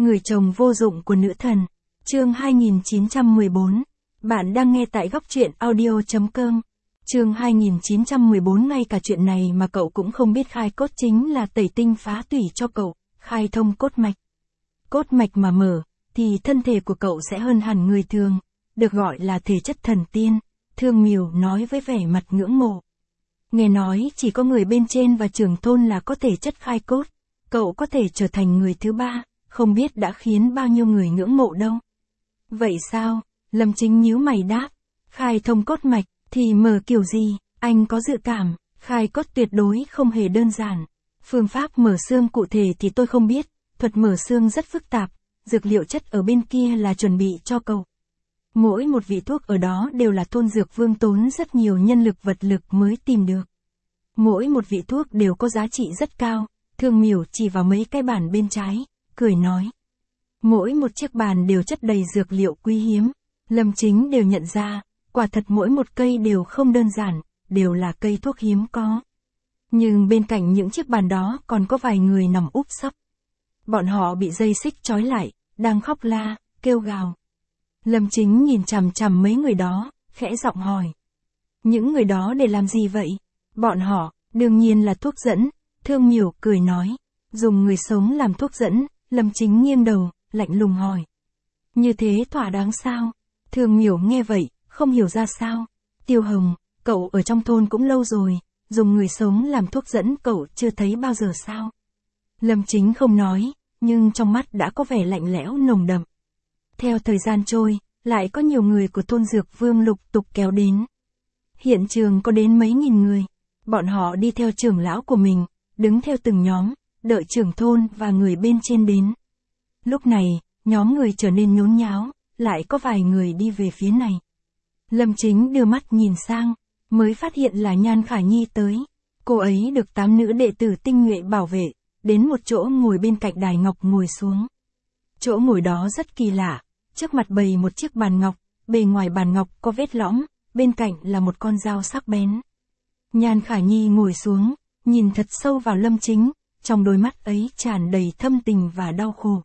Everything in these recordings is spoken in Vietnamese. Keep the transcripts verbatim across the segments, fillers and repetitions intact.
Người chồng vô dụng của nữ thần. Chương hai nghìn chín trăm mười bốn. Bạn đang nghe tại góc truyện audio chấm com. Chương hai nghìn chín trăm mười bốn. Ngay cả chuyện này mà cậu cũng không biết. Khai cốt chính là tẩy tinh phá tủy cho cậu, khai thông cốt mạch. Cốt mạch mà mở, thì thân thể của cậu sẽ hơn hẳn người thường, được gọi là thể chất thần tiên, Thương Miểu nói với vẻ mặt ngưỡng mộ. Nghe nói chỉ có người bên trên và trưởng thôn là có thể chất khai cốt, cậu có thể trở thành người thứ ba, không biết đã khiến bao nhiêu người ngưỡng mộ đâu. Vậy sao? Lâm Chính nhíu mày đáp. Khai thông cốt mạch, thì mở kiểu gì? Anh có dự cảm, khai cốt tuyệt đối không hề đơn giản. Phương pháp mở xương cụ thể thì tôi không biết, thuật mở xương rất phức tạp, dược liệu chất ở bên kia là chuẩn bị cho cậu. Mỗi một vị thuốc ở đó đều là Thôn Dược Vương tốn rất nhiều nhân lực vật lực mới tìm được. Mỗi một vị thuốc đều có giá trị rất cao, Thương Miểu chỉ vào mấy cái bàn bên trái, cười nói. Mỗi một chiếc bàn đều chất đầy dược liệu quý hiếm, Lâm Chính đều nhận ra, quả thật mỗi một cây đều không đơn giản, đều là cây thuốc hiếm có. Nhưng bên cạnh những chiếc bàn đó còn có vài người nằm úp sấp. Bọn họ bị dây xích trói lại, đang khóc la, kêu gào. Lâm Chính nhìn chằm chằm mấy người đó, khẽ giọng hỏi. Những người đó để làm gì vậy? Bọn họ, đương nhiên là thuốc dẫn, Thương Miểu cười nói. Dùng người sống làm thuốc dẫn, Lâm Chính nghiêng đầu, lạnh lùng hỏi. Như thế thỏa đáng sao? Thương Miểu nghe vậy, không hiểu ra sao. Tiêu Hồng, cậu ở trong thôn cũng lâu rồi, dùng người sống làm thuốc dẫn cậu chưa thấy bao giờ sao? Lâm Chính không nói, nhưng trong mắt đã có vẻ lạnh lẽo nồng đậm. Theo thời gian trôi, lại có nhiều người của Thôn Dược Vương lục tục kéo đến. Hiện trường có đến mấy nghìn người. Bọn họ đi theo trưởng lão của mình, đứng theo từng nhóm, đợi trưởng thôn và người bên trên đến. Lúc này, nhóm người trở nên nhốn nháo, lại có vài người đi về phía này. Lâm Chính đưa mắt nhìn sang, mới phát hiện là Nhan Khả Nhi tới. Cô ấy được tám nữ đệ tử tinh nhuệ bảo vệ, đến một chỗ ngồi bên cạnh đài ngọc ngồi xuống. Chỗ ngồi đó rất kỳ lạ, trước mặt bày một chiếc bàn ngọc, bề ngoài bàn ngọc có vết lõm, bên cạnh là một con dao sắc bén. Nhan Khả Nhi ngồi xuống, nhìn thật sâu vào Lâm Chính, trong đôi mắt ấy tràn đầy thâm tình và đau khổ.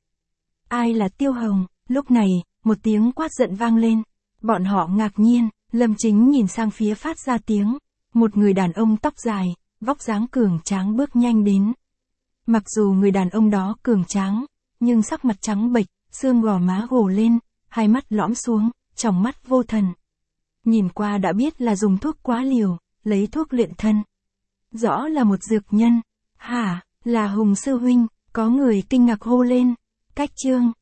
Ai là Tiêu Hồng? Lúc này, một tiếng quát giận vang lên. Bọn họ ngạc nhiên, Lâm Chính nhìn sang phía phát ra tiếng. Một người đàn ông tóc dài, vóc dáng cường tráng bước nhanh đến. Mặc dù người đàn ông đó cường tráng, nhưng sắc mặt trắng bệch, xương gò má gồ lên, hai mắt lõm xuống, trong mắt vô thần. Nhìn qua đã biết là dùng thuốc quá liều, lấy thuốc luyện thân. Rõ là một dược nhân. Hả, là Hùng sư huynh, có người kinh ngạc hô lên. Cách chương,